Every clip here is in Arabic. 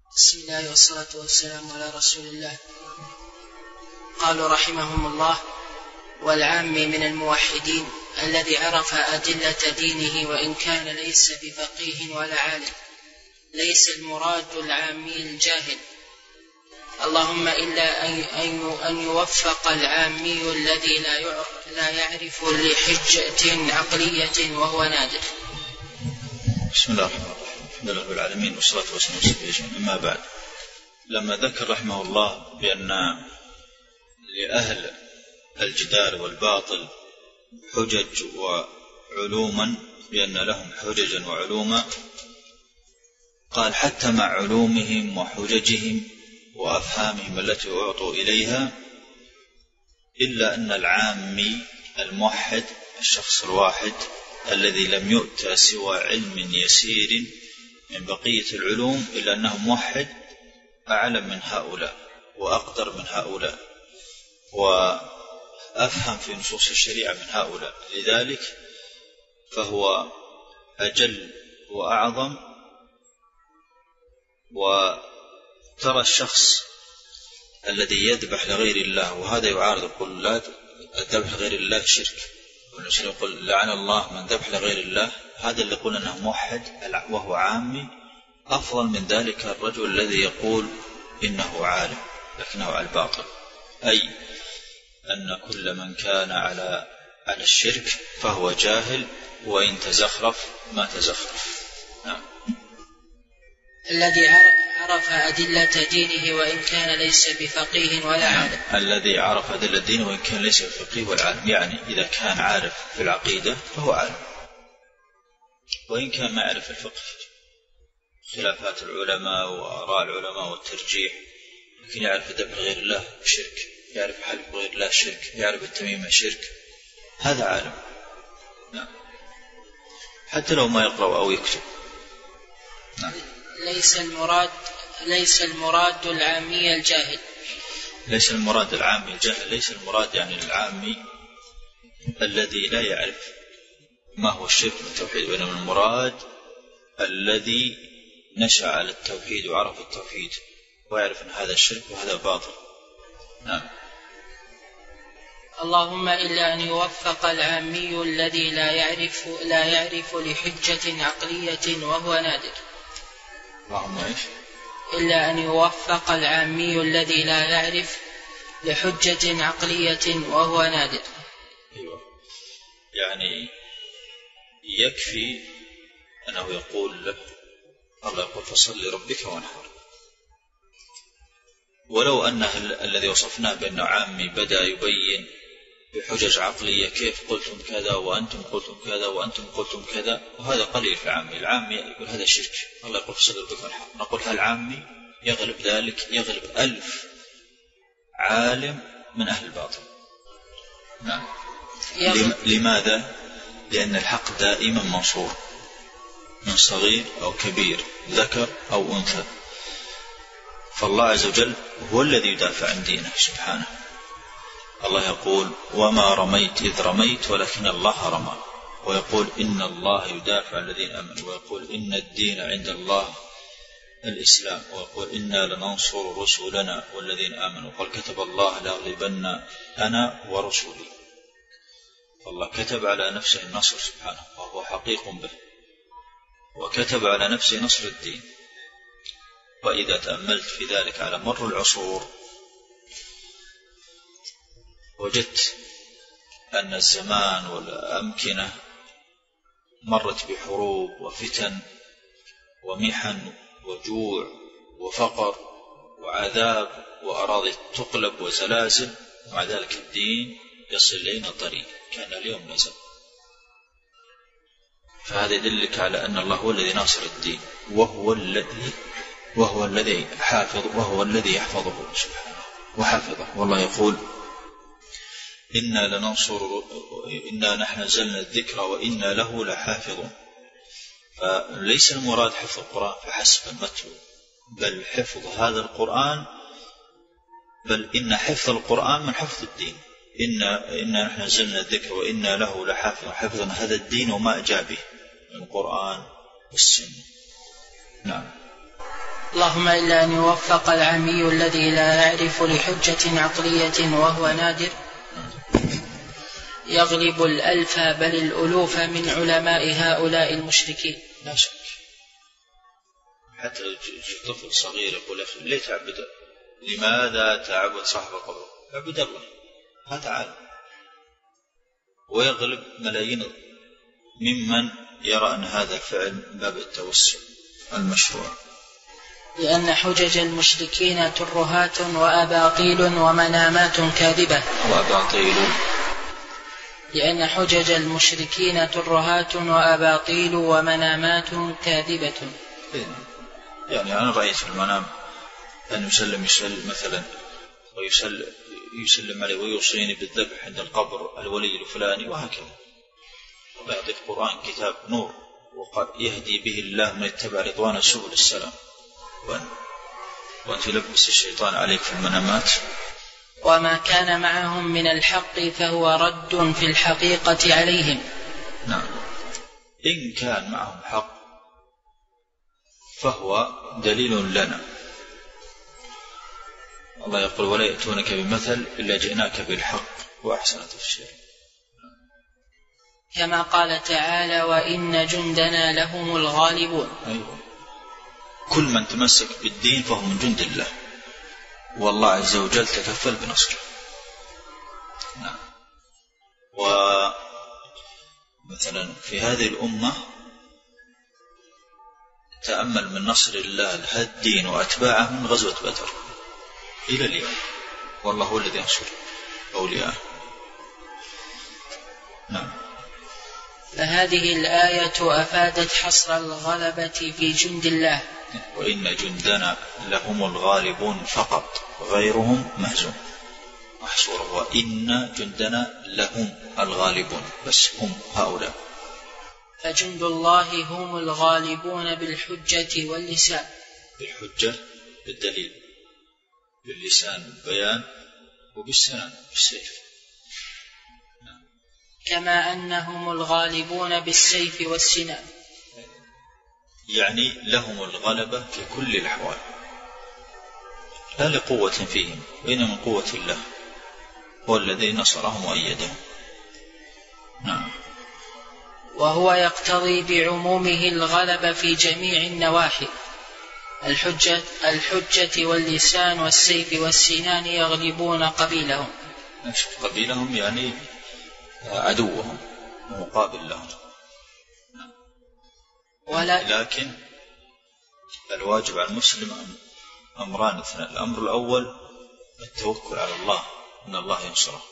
بسم الله والصلاة والسلام على رسول الله. قالوا رحمهم الله: والعام من الموحدين الذي عرف أدلة دينه وإن كان ليس بفقيه ولا عالم، ليس المراد العامي الجاهل، اللهم إلا أن يوفق العامي الذي لا يعرف لحجة عقلية وهو نادر. بسم الله الرحمن الرحيم. الحمد لله رب العالمين والصلاة والسلام على سيدنا محمد. أما بعد، لما ذكر رحمه الله بأن لأهل الجدال والباطل حجج وعلوما، بأن لهم حججا وعلوما، قال حتى مع علومهم وحججهم وأفهامهم التي أعطوا إليها، إلا أن العامي الموحد، الشخص الواحد الذي لم يؤتى سوى علم يسير من بقية العلوم، إلا أنه موحد أعلم من هؤلاء وأقدر من هؤلاء وأفهم في نصوص الشريعة من هؤلاء، لذلك فهو أجل وأعظم. وترى الشخص الذي يذبح لغير الله، وهذا يعارض، يقول لا الذبح لغير الله شرك، والرسول يقول لعن الله من ذبح لغير الله، هذا اللي يقول أنه موحد وهو عامي. أفضل من ذلك الرجل الذي يقول إنه عالم لكنه على الباطل، أي أن كل من كان على الشرك فهو جاهل، وإن تزخرف ما تزخرف. نعم. الذي عرف أدلة دينه وإن كان ليس بفقيه ولا عالم. الذي عرف أدلة دينه وإن كان ليس بفقيه ولا عالم، يعني إذا كان عارف في العقيدة فهو عالم، وإن كان ما يعرف الفقه، خلافات العلماء وآراء العلماء والترجيح، لكن يعرف الذبح لغير الله شرك، يعرف حلف غير الله شرك، يعرف التميمة شرك، هذا عالم. نعم. حتى لو ما يقرأ أو يكتب. نعم. ليس المراد العامي الجاهل. ليس المراد العامي الجاهل، ليس المراد يعني العامي الذي لا يعرف ما هو الشرك والتوحيد، وإنما المراد الذي نشأ على التوحيد وعرف التوحيد ويعرف أن هذا الشرك وهذا باطل. نعم. اللهم إلا أن يوفق العامي الذي لا يعرف لحجة عقلية وهو نادر. اللهم إيش؟ إلا أن يوفق العامي الذي لا يعرف لحجة عقلية وهو نادر. أيوة. يعني يكفي أنه يقول له الله يقول فصل لربك وانحر، ولو أنه الذي وصفناه بأنه عامي بدأ يبين بحجج عقلية، كيف قلتم كذا وأنتم قلتم كذا وأنتم قلتم كذا، وهذا قليل في العامي. العامي يقول هذا شرك، الله يقول فصل لربك وانحر، نقول هالعامي يغلب ذلك، يغلب 1000 عالم من أهل الباطل. نعم. لماذا؟ لأن الحق دائما منصور من صغير أو كبير، ذكر أو أنثى، فالله عز وجل هو الذي يدافع عن دينه سبحانه. الله يقول وما رميت إذ رميت ولكن الله رمى، ويقول إن الله يدافع عن الذين آمنوا، ويقول إن الدين عند الله الإسلام، ويقول إنا لننصر رسلنا والذين آمنوا، قال كتب الله لأغلبن أنا ورسلي. فالله كتب على نفسه النصر سبحانه وهو حقيق به، وكتب على نفسه نصر الدين. وإذا تأملت في ذلك على مر العصور وجدت أن الزمان والأمكنة مرت بحروب وفتن ومحن وجوع وفقر وعذاب وأراضي تقلب وزلازل، ومع ذلك الدين يصل إلينا طريق كان اليوم نزل. فهذا يدلك على أن الله هو الذي ناصر الدين، وهو الذي حافظ، وهو الذي يحفظه سبحانه وحافظه. والله يقول إنا نحن نزلنا الذكر وإنا له لحافظون. فليس المراد حفظ القرآن فحسب المتلو، بل حفظ هذا القرآن، بل إن حفظ القرآن من حفظ الدين. إنا نحن نزلنا الذكر وإنا له لحافظون، حفظنا هذا الدين وما جاء به من القرآن والسنة. نعم. اللهم إلا أن يوفق العامي الذي لا يعرف لحجة عقلية وهو نادر يغلب الألف بل الألوف من علماء هؤلاء المشركين. لا شك. حتى لو طفل صغير يقول أخي ليه تعبد؟ لماذا تعبد صاحب القبر؟ عبد الله، هذا عالم. ويغلب ملايين ممن يرى أن هذا الفعل باب التوسل المشروع. لأن حجج المشركين ترهات وأباطيل ومنامات كاذبة. لأن حجج المشركين ترهات وأباطيل ومنامات كاذبة. يعني أنا رأيت في المنام أن يسلم مثلا ويسلم عليه ويوصيني بالذبح عند القبر الولي الفلاني وهكذا. الله يعطيك قرآن كتاب نور وقد يهدي به الله من اتبع رضوان سبل السلام، وأن تلبس الشيطان عليك في المنامات. وما كان معهم من الحق فهو رد في الحقيقة عليهم. نعم، إن كان معهم حق فهو دليل لنا. الله يقول ولا يأتونك بمثل إلا جئناك بالحق وأحسن تفسير. كما قال تعالى وإن جندنا لهم الغالبون. أيوة. كل من تمسك بالدين فهو من جند الله، والله عز وجل تكفل بنصره. نعم. ومثلا في هذه الأمة تأمل من نصر الله لهذا الدين وأتباعه من غزوة بدر إلى اليوم، والله هو الذي ينصر أولياءه. نعم. فهذه الآية أفادت حصر الغلبة في جند الله. وإن جندنا لهم الغالبون فقط، غيرهم مهزوم محصور. وإن جندنا لهم الغالبون، بس هم هؤلاء. فجند الله هم الغالبون بالحجة واللسان. بالحجة بالدليل، باللسان بالبيان، وبالسنان بالسيف. كما أنهم الغالبون بالسيف والسنان. يعني لهم الغلبة في كل الأحوال، لا لقوة فيهم وإنما من قوة الله، هو الذي نصرهم وأيدهم. نعم. وهو يقتضي بعمومه الغلبة في جميع النواحي. الحجة واللسان والسيف والسنان يغلبون قبيلهم. قبيلهم يعني عدوهم ومقابل لهم. لكن الواجب على المسلم أمران اثنان. الأمر الأول التوكل على الله، أن الله ينصره،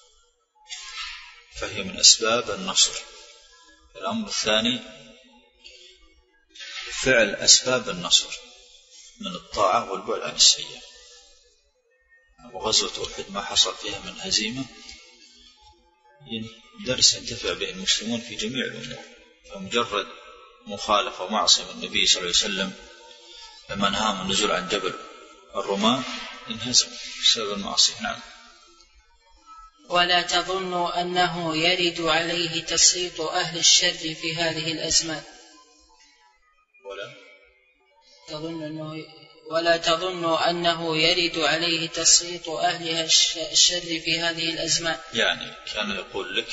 فهي من أسباب النصر. الأمر الثاني فعل أسباب النصر من الطاعة والبعد عن السيئة. وغزوة أحد ما حصل فيها من هزيمة درس ينتفع به المسلمون في جميع الأمور. فمجرد مخالفة ومعصية من النبي صلى الله عليه وسلم لما نهاهم النزول عن جبل الرماة انهزم بسبب المعصية. نعم. ولا تظنوا أنه يرد عليه تسليط أهل الشر في هذه الأزمان. ولا تظنوا أنه يرد عليه تسليط أهل الشر في هذه الأزمان. يعني كان يقول لك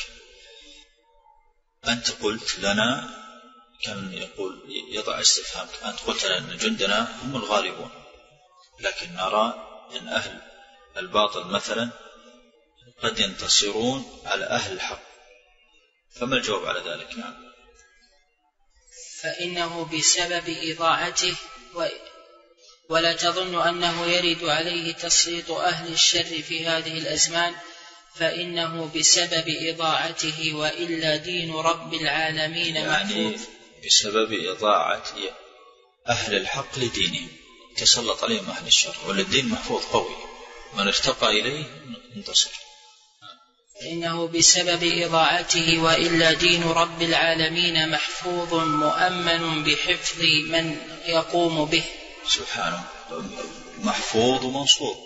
أنت قلت لنا، كان يقول يضع استفهام، أنت قلت لنا أن جندنا هم الغالبون، لكن نرى أن أهل الباطل مثلا قد ينتصرون على أهل الحق، فما الجواب على ذلك؟ نعم. فإنه بسبب إضاعته ولا تظن أنه يرد عليه تسليط أهل الشر في هذه الأزمان، فإنه بسبب إضاعته، وإلا دين رب العالمين محفوظ. يعني بسبب إضاعة أهل الحق لدينهم تسلط عليهم أهل الشر، والدين محفوظ قوي، من ارتقى إليه انتصر. فإنه بسبب إضاعته، وإلا دين رب العالمين محفوظ مؤمن بحفظ من يقوم به سبحانه، محفوظ ومنصور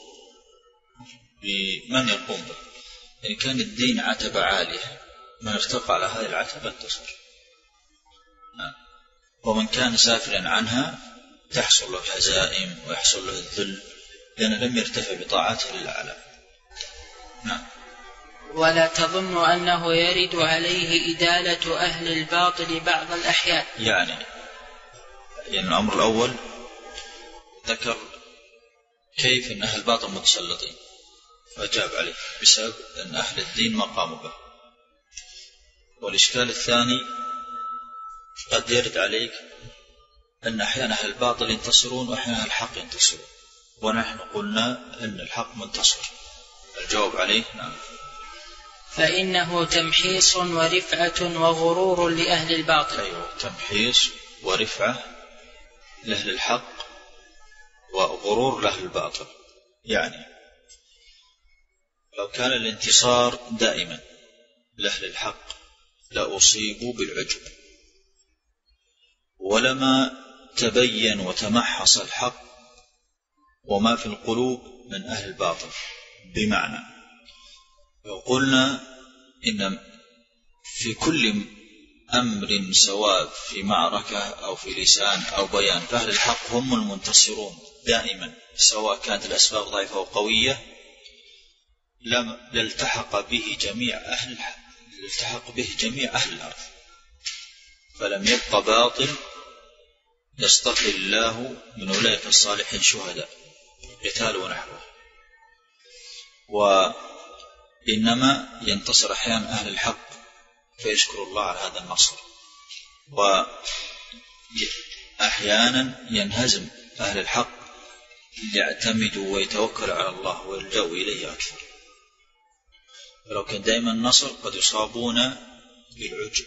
بمن يقوم به. يعني كان الدين عتبة عالية، من ارتقى على هذه العتبة انتصر، ومن كان سافلا عنها تحصل له الهزائم ويحصل له الذل لأنه لم يرتفع بطاعته للأعلى. نعم. ولا تظن أنه يرد عليه إدالة أهل الباطل بعض الأحيان. يعني الأمر الأول ذكر كيف أن أهل الباطل متسلطين، فأجاب عليه بسبب أن أهل الدين ما قاموا به. والإشكال الثاني قد يرد عليك أن أحيانا أهل الباطل ينتصرون وأحيانا أهل الحق ينتصرون، ونحن قلنا أن الحق منتصر. الجواب عليه نعم. فإنه تمحيص ورفعة وغرور لأهل الباطل. أيوة، تمحيص ورفعة لأهل الحق وغرور لأهل الباطل. يعني لو كان الانتصار دائما لأهل الحق لأصيبوا بالعجب، ولما تبين وتمحص الحق وما في القلوب من أهل الباطل. بمعنى لو قلنا إن في كل أمر سواء في معركة أو في لسان أو بيان فأهل الحق هم المنتصرون دائما، سواء كانت الأسباب ضعيفة أو قوية، لالتحق به جميع أهل الأرض، فلم يبق باطل يصطفي الله من أولئك الصالحين شهداء قتال ونحوه. وإنما ينتصر أحيانا أهل الحق فيشكر الله على هذا النصر، وأحيانا ينهزم أهل الحق ليعتمدوا ويتوكلوا على الله ويلجأوا إليه أكثر. ولو كان دائما النصر قد يصابون بالعجب.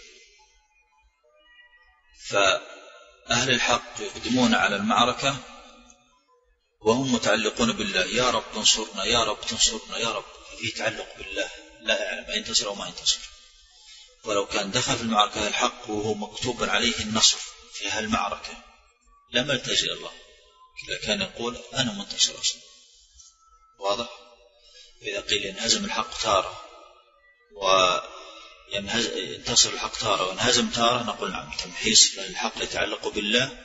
فأهل الحق يقدمون على المعركة وهم متعلقون بالله، يا رب تنصرنا يا رب تنصرنا يا رب، في تعلق بالله لا يعلم ينتصر أو ما ينتصر. ولو كان دخل في المعركة الحق وهو مكتوب عليه النصر في هالمعركة لم يلتجئ الله، كان يقول أنا منتصر أصلا. واضح؟ إذا قيل ينهزم الحق تارة وينتصر الحق تارة وينهزم تارة نقول نعم، تمحيص للحق يتعلق بالله.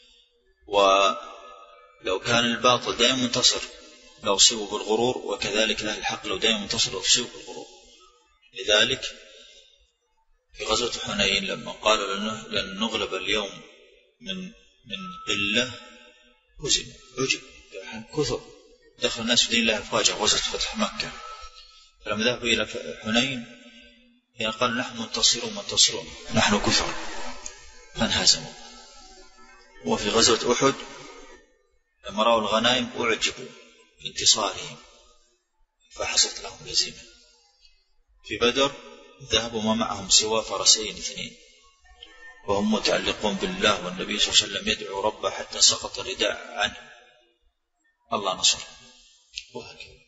ولو كان الباطل دائما منتصر لو صيبوا بالغرور، وكذلك أهل الحق لو دائما منتصر لو صيبوا بالغرور. لذلك في غزوة حنين لما قالوا لن نغلب اليوم من قلة هزم عجب كثر، دخل الناس في دين الله أفواجا. غزوة فتح مكة لما ذهبوا إلى حنين قالوا نحن منتصرون نحن كثر، فانهزموا. وفي غزوة أحد لما رأوا الغنائم أعجبوا بانتصارهم فحصلت لهم هزيمة. في بدر ذهبوا ما معهم سوى فرسين 2 وهم متعلقون بالله، والنبي صلى الله عليه وسلم يدعو ربه حتى سقط الرداء عنه، الله نصر. وهكذا.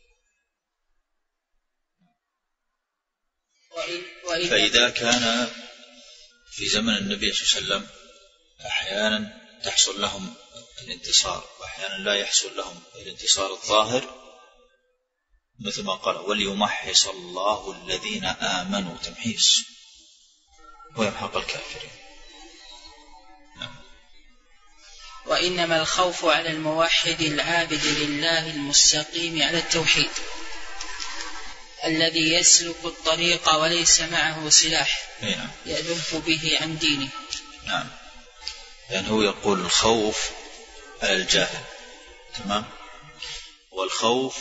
فإذا كان في زمن النبي صلى الله عليه وسلم أحيانا تحصل لهم الانتصار وأحيانا لا يحصل لهم الانتصار الظاهر، مثل ما قال وليمحص الله الذين آمنوا، تمحيص، ويمحق الكافرين. وإنما الخوف على الموحد العابد لله المستقيم على التوحيد الذي يسلك الطريق وليس معه سلاح يذب به عن دينه. نعم، يعني هو يقول الخوف على الجاهل، تمام، والخوف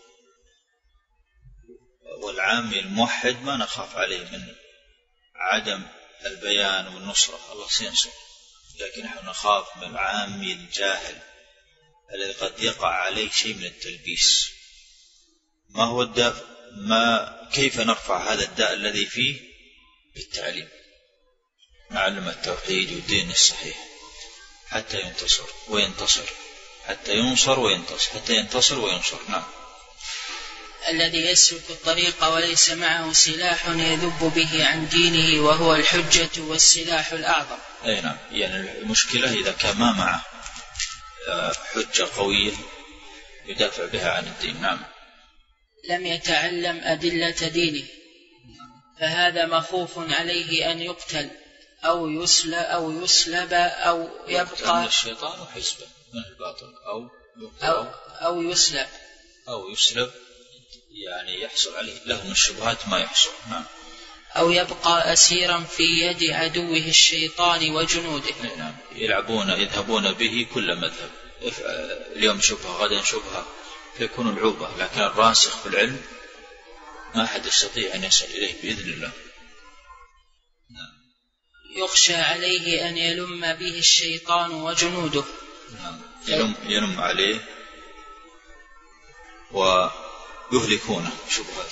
والعامي الموحد ما نخاف عليه من عدم البيان والنصرة، الله سينصر، لكن نحن نخاف من العامي الجاهل الذي قد يقع عليه شيء من التلبيس. ما هو الداء؟ كيف نرفع هذا الداء الذي فيه؟ بالتعليم، نعلم التوحيد والدين الصحيح حتى ينتصر وينتصر، حتى ينصر وينتصر، حتى ينتصر وينصر. نعم. الذي يسلك الطريق وليس معه سلاح يذب به عن دينه وهو الحجة والسلاح الأعظم. أي نعم، يعني المشكلة إذا كان ما معه حجة قوية يدافع بها عن الدين. نعم. لم يتعلم أدلة دينه فهذا مخوف عليه أن يقتل أو يسلب أو يبقى الشيطان حزبه من الباطل أو يسلب يعني يحصل عليه له من الشبهات ما يحصل. نعم. أو يبقى أسيرا في يد عدوه الشيطان وجنوده. نعم. يذهبون به كل مذهب، اليوم شبهة غدا شبهة، فيكون العوبة، لكن الراسخ في العلم ما أحد يستطيع أن يصل إليه بإذن الله. نعم. يخشى عليه أن يلم به الشيطان وجنوده. نعم. يلم عليه ويهلكونه شبهات،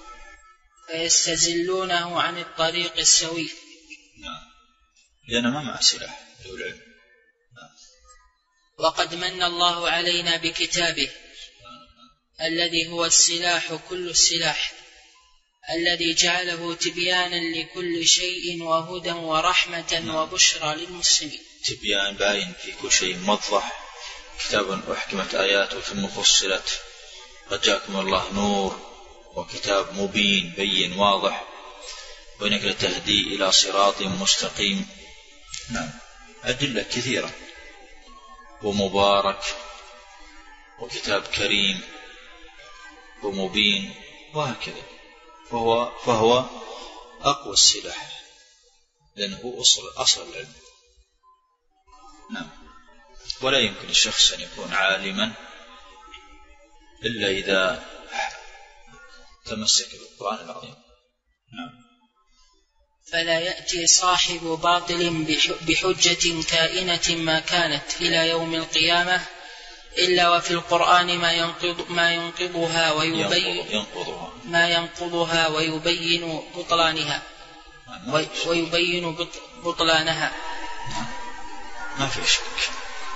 فيستزلونه عن الطريق السوي. نعم. لأنه ما مع سلاح له العلم. نعم. وقد من الله علينا بكتابه الذي هو السلاح كل السلاح، الذي جعله تبيانا لكل شيء وهدى ورحمة وبشرى للمسلمين. تبيان باين في كل شيء موضح، كتاب أحكمت آياته ثم فصلت، قد جاءكم الله نور وكتاب مبين بين واضح، وإنك لتهدي إلى صراط مستقيم. نعم. أدلة كثيرة، ومبارك وكتاب كريم ومبين وهكذا. فهو أقوى السلاح لأنه أصل العلم. نعم. ولا يمكن الشخص أن يكون عالما إلا إذا تمسك بالقرآن العظيم. نعم. فلا يأتي صاحب باطل بحجة كائنة ما كانت إلى يوم القيامة إلا وفي القرآن ما ينقضها ويبين بطلانها ما في شك.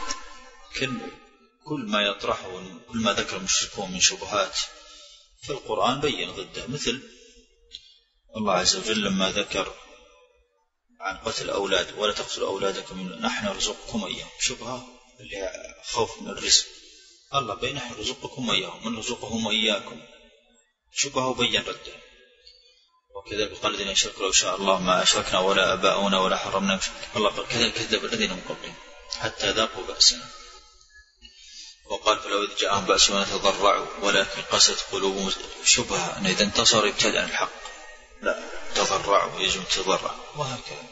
كل ما يطرحه، كل ما ذكر المشركون من شبهات في القرآن بين ضده، مثل الله عز وجل لما ذكر عن قتل الأولاد، ولا تقتلوا أولادكم نحن نرزقكم إياهم، شبهة اللي خوف من الرزق، الله بين نحن نرزقكم إياهم من نرزقهم وإياكم، شبهة وبين رده. وكذلك قال الذين أشركوا لو شاء الله ما أشركنا ولا آباؤنا ولا حرمنا، الله قال كذلك كذب الذين من قبلهم حتى ذاقوا بأسنا. وقال فلو إذ جاءهم بأسنا تضرعوا ولكن قست قلوبهم، شبهة أن إذا انتصر يبتعد عن الحق، لا تضرعوا يجب تضرع، وهكذا.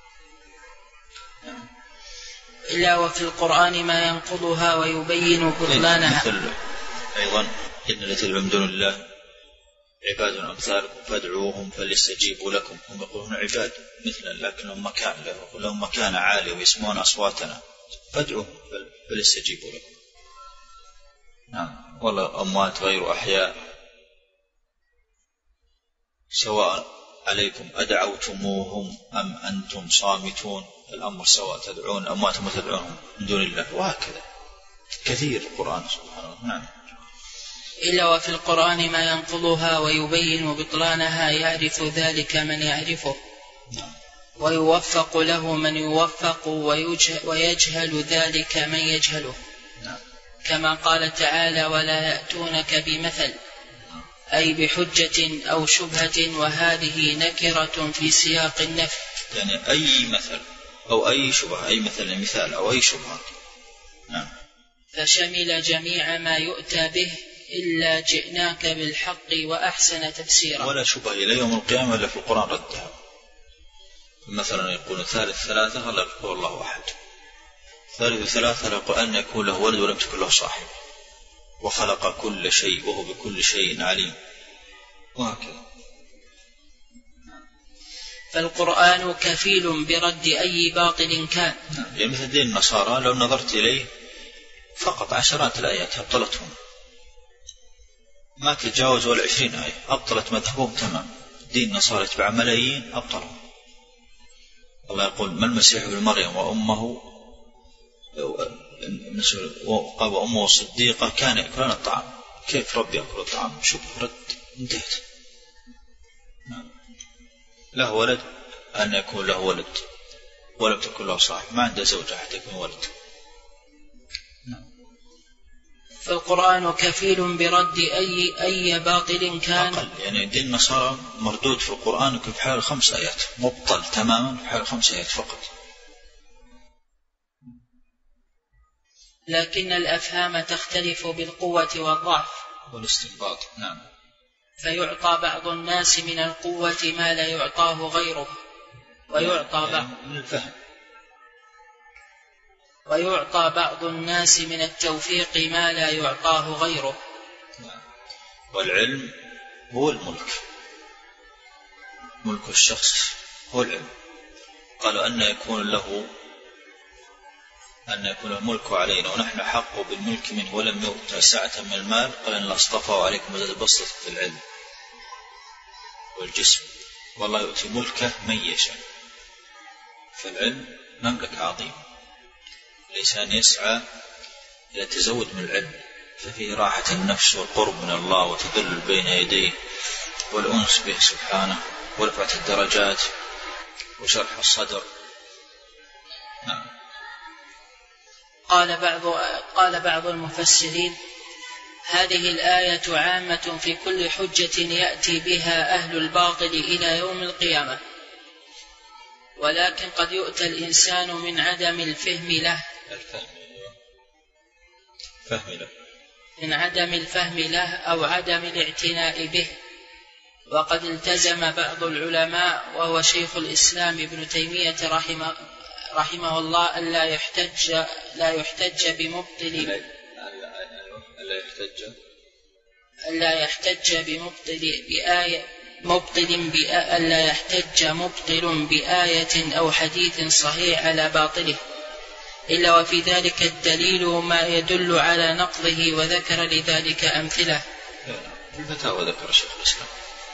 إلا وفي القرآن ما ينقضها ويبين بطلانها. مثل أيضا إن الذين تدعون من دون الله عباد أمثالكم فادعوهم فليستجيبوا لكم، هم يقولون عباد مثلا لكنهم لهم مكان عالي ويسمعون أصواتنا، فادعوهم فليستجيبوا لكم. نعم. ولا أموات غير أحياء سواء عليكم أدعوتموهم أم أنتم صامتون، الأمر سواء، تدعون أمواتهم وتدعونهم من دون الله، وهكذا كثير القرآن سبحانه. نعم. إلا وفي القرآن ما ينقضها ويبين بطلانها يعرف ذلك من يعرفه. نعم. ويوفق له من يوفق ويجهل ذلك من يجهله. نعم. كما قال تعالى ولا يأتونك بمثل، أي بحجة أو شبهة، وهذه نكرة في سياق النفي، يعني أي مثل أو أي شبهة، أي مثال أو أي شبهة. نعم. فشمل جميع ما يؤتى به إلا جئناك بالحق وأحسن تفسيرا. ولا شبهة إلى يوم القيامة إلا في القرآن ردها. مثلا يقول ثالث ثلاثة لا يقول الله أحد، ثالث ثلاثة لا يقول أن يكون له ولد ولم تكن له صاحب، وخلق كل شيء وهو بكل شيء عليم، وهكذا. فالقرآن كفيل برد أي باطل كان. يعني مثل دين النصارى لو نظرت إليه فقط عشرات الآيات أبطلتهم، ما تتجاوز ولا 20 آية أبطلت مذهبهم تمام. دين النصارى يتبع ملايين أبطلهم. الله يقول ما المسيح ابن مريم وأمه وأمه صديقة كان يأكلون الطعام، كيف رب يأكل الطعام؟ شوف رد انتهت. له ولد أن يكون له ولد ولم تكن له صاحب، ما عنده زوجة حتى يكون ولد. فالقرآن كفيل برد أي باطل كان. أقل، يعني دين النصارى مردود في القرآن في حال 5 آيات، مبطل تماما في حال 5 آيات فقط. لكن الأفهام تختلف بالقوة والضعف والاستنباط. نعم. فيعطى بعض الناس من القوة ما لا يعطاه غيره، ويعطى بعض الناس من التوفيق ما لا يعطاه غيره. والعلم هو الملك، ملك الشخص هو العلم. قالوا أن يكون له الملك علينا ونحن حق بالملك منه ولم يؤت سعة من المال، قال أن الله اصطفاه عليكم وزاد بسطة في العلم والجسم، والله يؤتي ملكه من يشاء. فالعلم مملكة عظيمة، الإنسان يسعى إلى التزود من العلم، ففيه راحة النفس والقرب من الله وتذلل بين يديه والأنس به سبحانه ورفعة الدرجات وشرح الصدر. نعم. قال بعض المفسرين: هذه الآية عامة في كل حجة يأتي بها أهل الباطل إلى يوم القيامة، ولكن قد يؤتى الإنسان من عدم الفهم له أو عدم الاعتناء به. وقد التزم بعض العلماء وهو شيخ الإسلام ابن تيمية رحمه الله ألا يحتج بمبطل بآية أو حديث صحيح على باطله، إلا وفي ذلك الدليل ما يدل على نقضه، وذكر لذلك أمثلة. الفتاوى ذكر شيخ الإسلام،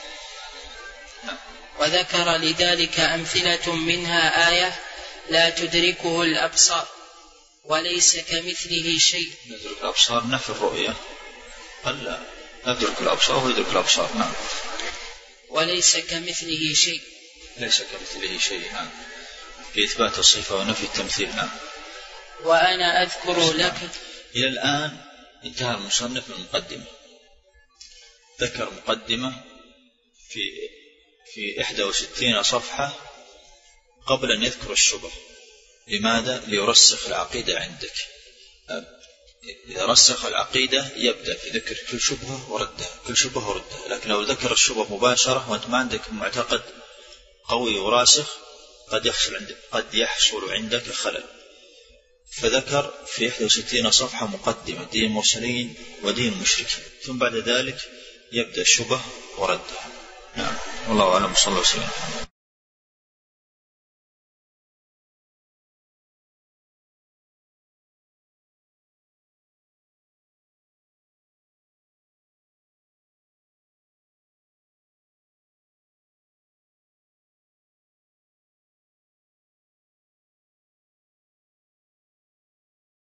وذكر لذلك أمثلة منها آية: لا تدركه الأبصار وليس كمثله شيء. يدرك الأبصار نفي الرؤية، قال لا يدرك الأبصار ويدرك الأبصار. نعم. وليس كمثله شيء، ليس كمثله شيء. نعم. في إثبات الصفة ونفي التمثيل. نعم. وأنا أذكر لك. إلى الآن انتهى المصنف من المقدمة، ذكر مقدمة في 61 صفحة قبل أن يذكر الشبه. لماذا؟ ليرسخ العقيدة عندك. إذا رسخ العقيدة يبدأ في ذكر كل شبهة وردها، لكن لو ذكر الشبه مباشرة وأنت ما عندك معتقد قوي وراسخ قد يحصل عندك خلل. فذكر في 61 صفحة مقدمة دين المرسلين ودين المشركين، ثم بعد ذلك يبدأ الشبه وردها. نعم. والله أعلم. صلى الله عليه وسلم.